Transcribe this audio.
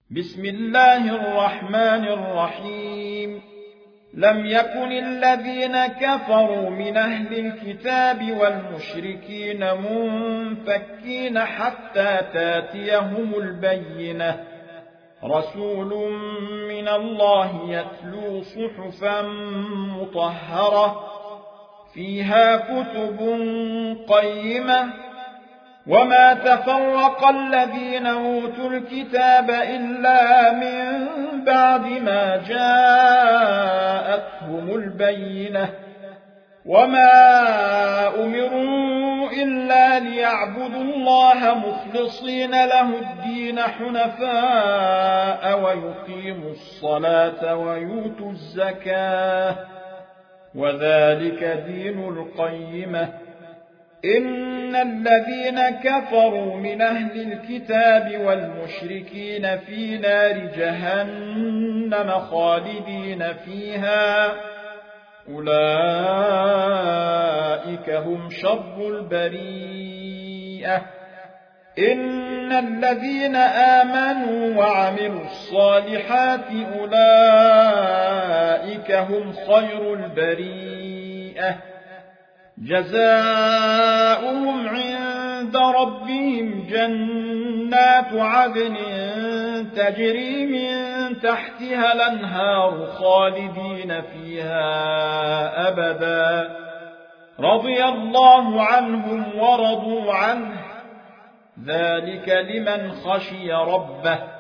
بسم الله الرحمن الرحيم. لم يكن الذين كفروا من أهل الكتاب والمشركين منفكين حتى تاتيهم البينة، رسول من الله يتلو صحفا مطهرة فيها كتب قيمة، وما تفرق الذين أوتوا الكتاب إلا من بعد ما جاءتهم البينة، وما أمروا إلا ليعبدوا الله مخلصين له الدين حنفاء ويقيموا الصلاة ويؤتوا الزكاة، وذلك دين القيمة. إن الذين كفروا من أهل الكتاب والمشركين في نار جهنم خالدين فيها، أولئك هم شر البريئة. إن الذين آمنوا وعملوا الصالحات أولئك هم خير البريئة، جزاؤهم عند ربهم جنات عدن تجري من تحتها الأنهار خالدين فيها أبدا، رضي الله عنهم ورضوا عنه، ذلك لمن خشي ربه.